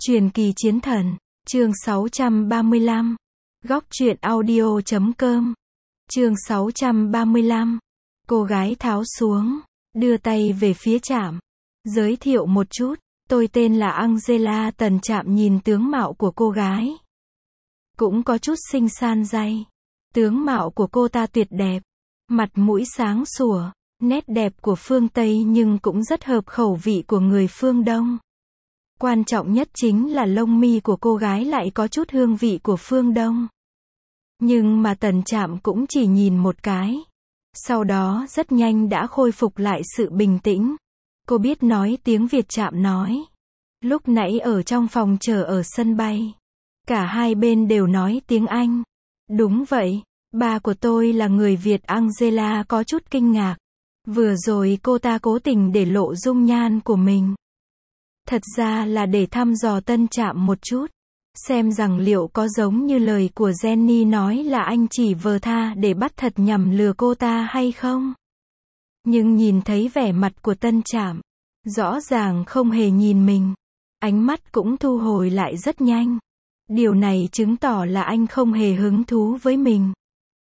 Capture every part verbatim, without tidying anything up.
Truyền kỳ chiến thần, chương sáu trăm ba mươi lăm. Góc truyện audio chấm com. Chương sáu trăm ba mươi lăm. Cô gái tháo xuống, đưa tay về phía Trạm. Giới thiệu một chút, tôi tên là Angela. Tần Trạm nhìn tướng mạo của cô gái. Cũng có chút xinh xan day. Tướng mạo của cô ta tuyệt đẹp. Mặt mũi sáng sủa, nét đẹp của phương Tây nhưng cũng rất hợp khẩu vị của người phương Đông. Quan trọng nhất chính là lông mi của cô gái lại có chút hương vị của phương Đông. Nhưng mà Tần Trạm cũng chỉ nhìn một cái. Sau đó rất nhanh đã khôi phục lại sự bình tĩnh. Cô biết nói tiếng Việt. Trạm nói. Lúc nãy ở trong phòng chờ ở sân bay. Cả hai bên đều nói tiếng Anh. Đúng vậy, ba của tôi là người Việt. Angela có chút kinh ngạc. Vừa rồi cô ta cố tình để lộ dung nhan của mình. Thật ra là để thăm dò Tân Trạm một chút. Xem rằng liệu có giống như lời của Jenny nói là anh chỉ vờ tha để bắt thật nhằm lừa cô ta hay không. Nhưng nhìn thấy vẻ mặt của Tân Trạm, rõ ràng không hề nhìn mình. Ánh mắt cũng thu hồi lại rất nhanh. Điều này chứng tỏ là anh không hề hứng thú với mình.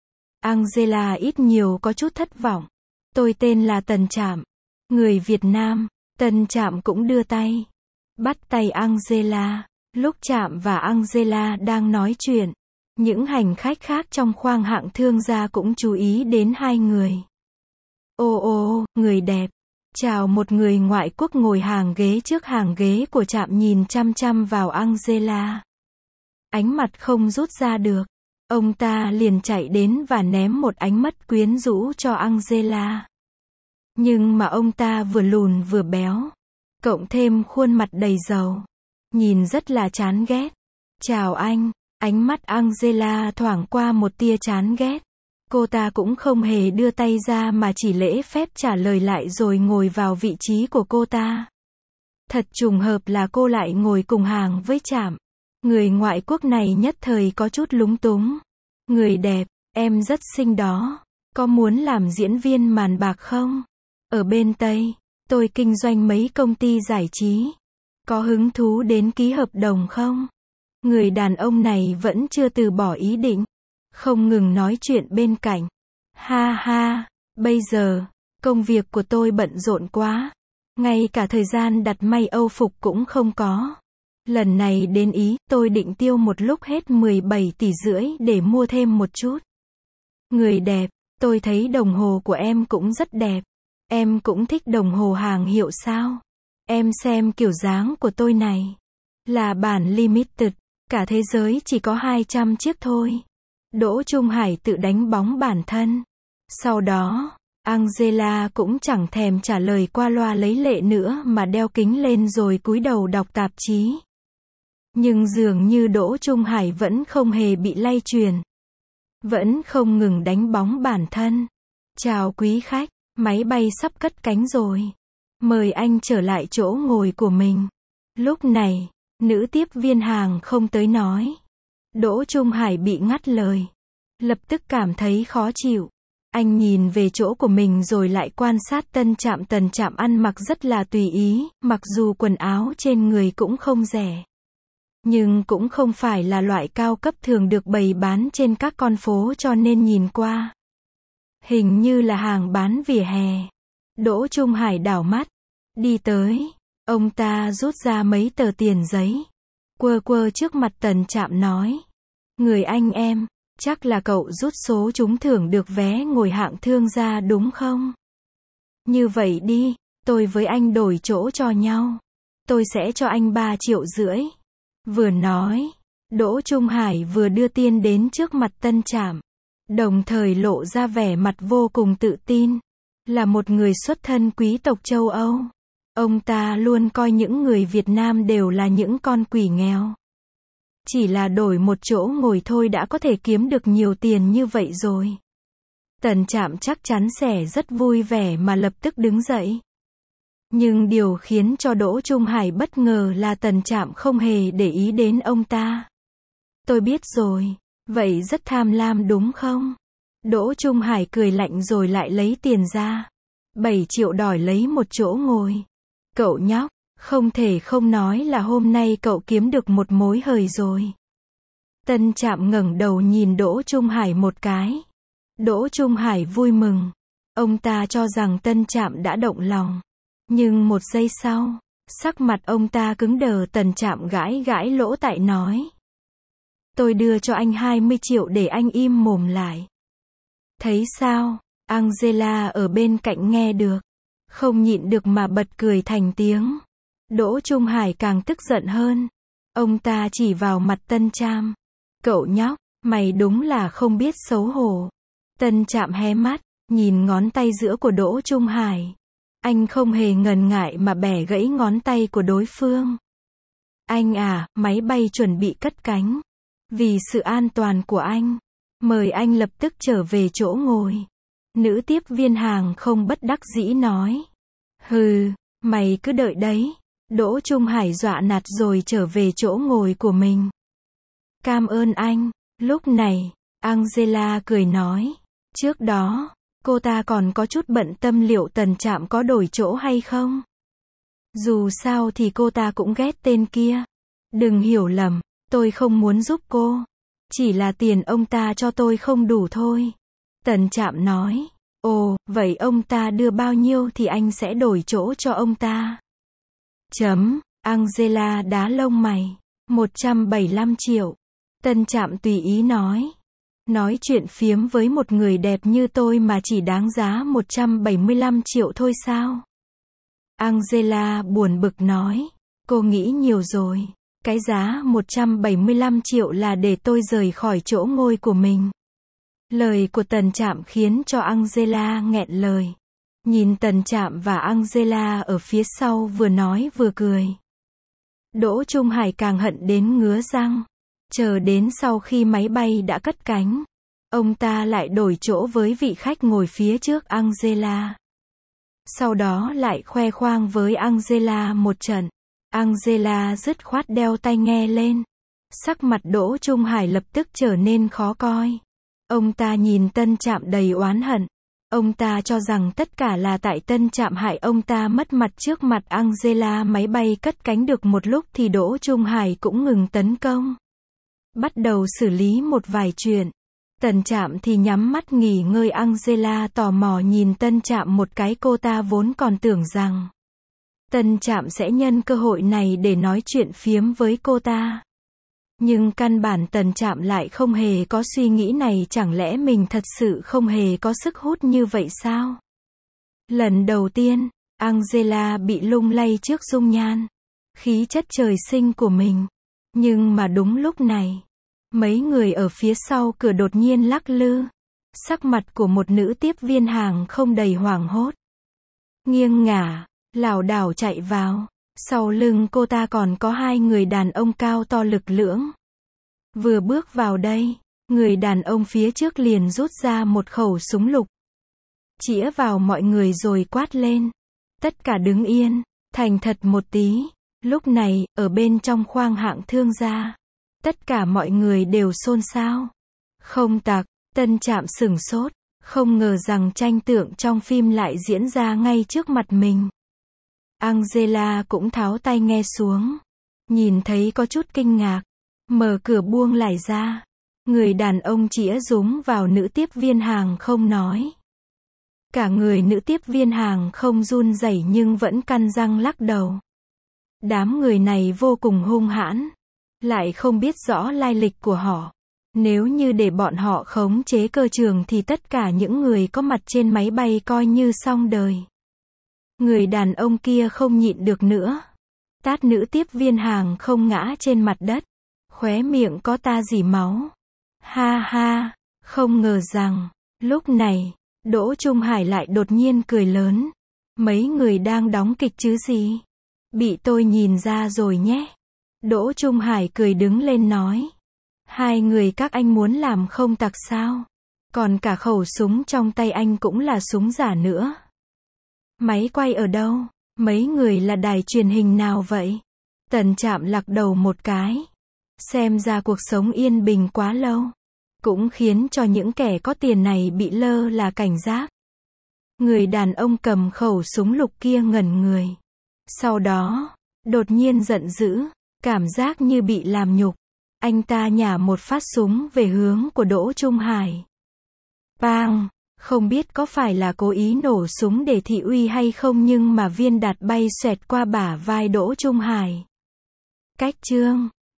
Angela ít nhiều có chút thất vọng. Tôi tên là Tần Trạm, người Việt Nam. Tần Trạm cũng đưa tay, bắt tay Angela. Lúc Trạm và Angela đang nói chuyện, những hành khách khác trong khoang hạng thương gia cũng chú ý đến hai người. Ô ô, người đẹp. Chào một người ngoại quốc ngồi hàng ghế trước hàng ghế của Trạm nhìn chăm chăm vào Angela. Ánh mặt không rút ra được. Ông ta liền chạy đến và ném một ánh mắt quyến rũ cho Angela. Nhưng mà ông ta vừa lùn vừa béo, cộng thêm khuôn mặt đầy dầu, nhìn rất là chán ghét. Chào anh. Ánh mắt Angela thoảng qua một tia chán ghét. Cô ta cũng không hề đưa tay ra mà chỉ lễ phép trả lời lại rồi ngồi vào vị trí của cô ta. Thật trùng hợp là cô lại ngồi cùng hàng với Trạm. Người ngoại quốc này nhất thời có chút lúng túng. Người đẹp, em rất xinh đó. Có muốn làm diễn viên màn bạc không? Ở bên Tây, tôi kinh doanh mấy công ty giải trí. Có hứng thú đến ký hợp đồng không? Người đàn ông này vẫn chưa từ bỏ ý định. Không ngừng nói chuyện bên cạnh. Ha ha, bây giờ, công việc của tôi bận rộn quá. Ngay cả thời gian đặt may Âu phục cũng không có. Lần này đến Ý, tôi định tiêu một lúc hết mười bảy tỷ rưỡi để mua thêm một chút. Người đẹp, tôi thấy đồng hồ của em cũng rất đẹp. Em cũng thích đồng hồ hàng hiệu sao? Em xem kiểu dáng của tôi này. Là bản limited, cả thế giới chỉ có hai trăm chiếc thôi. Đỗ Trung Hải tự đánh bóng bản thân. Sau đó, Angela cũng chẳng thèm trả lời qua loa lấy lệ nữa mà đeo kính lên rồi cúi đầu đọc tạp chí. Nhưng dường như Đỗ Trung Hải vẫn không hề bị lay truyền. Vẫn không ngừng đánh bóng bản thân. Chào quý khách, máy bay sắp cất cánh rồi. Mời anh trở lại chỗ ngồi của mình. Lúc này, nữ tiếp viên hàng không tới nói. Đỗ Trung Hải bị ngắt lời. Lập tức cảm thấy khó chịu. Anh nhìn về chỗ của mình rồi lại quan sát Tân Trạm. Tần Trạm ăn mặc rất là tùy ý, mặc dù quần áo trên người cũng không rẻ. Nhưng cũng không phải là loại cao cấp thường được bày bán trên các con phố cho nên nhìn qua. Hình như là hàng bán vỉa hè. Đỗ Trung Hải đảo mắt. Đi tới. Ông ta rút ra mấy tờ tiền giấy. Quơ quơ trước mặt Tần Trạm nói. Người anh em, chắc là cậu rút số trúng thưởng được vé ngồi hạng thương gia đúng không? Như vậy đi, tôi với anh đổi chỗ cho nhau. Tôi sẽ cho anh ba triệu rưỡi. Vừa nói, Đỗ Trung Hải vừa đưa tiền đến trước mặt Tân Trạm. Đồng thời lộ ra vẻ mặt vô cùng tự tin. Là một người xuất thân quý tộc châu Âu. Ông ta luôn coi những người Việt Nam đều là những con quỷ nghèo. Chỉ là đổi một chỗ ngồi thôi đã có thể kiếm được nhiều tiền như vậy rồi. Tần Trạm chắc chắn sẽ rất vui vẻ mà lập tức đứng dậy. Nhưng điều khiến cho Đỗ Trung Hải bất ngờ là Tần Trạm không hề để ý đến ông ta. Tôi biết rồi, vậy rất tham lam đúng không? Đỗ Trung Hải cười lạnh rồi lại lấy tiền ra. bảy triệu đòi lấy một chỗ ngồi. Cậu nhóc, Không thể không nói là hôm nay cậu kiếm được một mối hời rồi. Tân Trạm ngẩng đầu nhìn Đỗ Trung Hải một cái. Đỗ Trung Hải vui mừng. Ông ta cho rằng Tân Trạm đã động lòng. Nhưng một giây sau, sắc mặt ông ta cứng đờ. Tân Trạm gãi gãi lỗ tai nói. Tôi đưa cho anh hai mươi triệu để anh im mồm lại. Thấy sao? Angela ở bên cạnh nghe được. Không nhịn được mà bật cười thành tiếng. Đỗ Trung Hải càng tức giận hơn. Ông ta chỉ vào mặt Tân Trạm. Cậu nhóc, mày đúng là không biết xấu hổ. Tân Trạm hé mắt, nhìn ngón tay giữa của Đỗ Trung Hải. Anh không hề ngần ngại mà bẻ gãy ngón tay của đối phương. Anh à, máy bay chuẩn bị cất cánh. Vì sự an toàn của anh, mời anh lập tức trở về chỗ ngồi. Nữ tiếp viên hàng không bất đắc dĩ nói. Hừ, mày cứ đợi đấy. Đỗ Trung Hải dọa nạt rồi trở về chỗ ngồi của mình. Cảm ơn anh. Lúc này, Angela cười nói. Trước đó, cô ta còn có chút bận tâm liệu Tân Trạm có đổi chỗ hay không. Dù sao thì cô ta cũng ghét tên kia. Đừng hiểu lầm, tôi không muốn giúp cô. Chỉ là tiền ông ta cho tôi không đủ thôi. Tân Trạm nói. Ồ, vậy ông ta đưa bao nhiêu thì anh sẽ đổi chỗ cho ông ta. Chấm, Angela đá lông mày. một trăm bảy mươi lăm triệu. Tân Trạm tùy ý nói. Nói chuyện phiếm với một người đẹp như tôi mà chỉ đáng giá một trăm bảy mươi lăm triệu thôi sao? Angela buồn bực nói. Cô nghĩ nhiều rồi. Cái giá một trăm bảy mươi lăm triệu là để tôi rời khỏi chỗ ngồi của mình. Lời của Tân Trạm khiến cho Angela nghẹn lời. Nhìn Tân Trạm và Angela ở phía sau vừa nói vừa cười. Đỗ Trung Hải càng hận đến ngứa răng. Chờ đến sau khi máy bay đã cất cánh, ông ta lại đổi chỗ với vị khách ngồi phía trước Angela. Sau đó lại khoe khoang với Angela một trận. Angela dứt khoát đeo tai nghe lên. Sắc mặt Đỗ Trung Hải lập tức trở nên khó coi. Ông ta nhìn Tân Trạm đầy oán hận. Ông ta cho rằng tất cả là tại Tân Trạm hại ông ta mất mặt trước mặt Angela. Máy bay cất cánh được một lúc thì Đỗ Trung Hải cũng ngừng tấn công. Bắt đầu xử lý một vài chuyện. Tân Trạm thì nhắm mắt nghỉ ngơi. Angela tò mò nhìn Tân Trạm một cái. Cô ta vốn còn tưởng rằng Tân Trạm sẽ nhân cơ hội này để nói chuyện phiếm với cô ta. Nhưng căn bản Tân Trạm lại không hề có suy nghĩ này. Chẳng lẽ mình thật sự không hề có sức hút như vậy sao? Lần đầu tiên, Angela bị lung lay trước dung nhan, khí chất trời sinh của mình. Nhưng mà đúng lúc này, mấy người ở phía sau cửa đột nhiên lắc lư. Sắc mặt của một nữ tiếp viên hàng không đầy hoảng hốt. Nghiêng ngả, lảo đảo chạy vào. Sau lưng cô ta còn có hai người đàn ông cao to lực lưỡng. Vừa bước vào đây, người đàn ông phía trước liền rút ra một khẩu súng lục. Chĩa vào mọi người rồi quát lên. Tất cả đứng yên, thành thật một tí. Lúc này, ở bên trong khoang hạng thương gia, tất cả mọi người đều xôn xao. Không tặc, Tân Trạm sửng sốt, không ngờ rằng tranh tượng trong phim lại diễn ra ngay trước mặt mình. Angela cũng tháo tai nghe xuống, nhìn thấy có chút kinh ngạc, mở cửa buông lải ra. Người đàn ông chĩa súng vào nữ tiếp viên hàng không nói. Cả người nữ tiếp viên hàng không run rẩy nhưng vẫn căn răng lắc đầu. Đám người này vô cùng hung hãn, lại không biết rõ lai lịch của họ. Nếu như để bọn họ khống chế cơ trường thì tất cả những người có mặt trên máy bay coi như xong đời. Người đàn ông kia không nhịn được nữa. Tát nữ tiếp viên hàng không ngã trên mặt đất. Khóe miệng có ta rỉ máu. Ha ha, không ngờ rằng, lúc này, Đỗ Trung Hải lại đột nhiên cười lớn. Mấy người đang đóng kịch chứ gì? Bị tôi nhìn ra rồi nhé. Đỗ Trung Hải cười đứng lên nói. Hai người các anh muốn làm không tặc sao? Còn cả khẩu súng trong tay anh cũng là súng giả nữa. Máy quay ở đâu? Mấy người là đài truyền hình nào vậy? Tân Trạm lắc đầu một cái. Xem ra cuộc sống yên bình quá lâu, cũng khiến cho những kẻ có tiền này bị lơ là cảnh giác. Người đàn ông cầm khẩu súng lục kia ngẩn người. Sau đó, Đột nhiên giận dữ, cảm giác như bị làm nhục. Anh ta nhả một phát súng về hướng của Đỗ Trung Hải. Bang! Không biết có phải là cố ý nổ súng để thị uy hay không nhưng mà viên đạn bay xoẹt qua bả vai Đỗ Trung Hải. Cách chương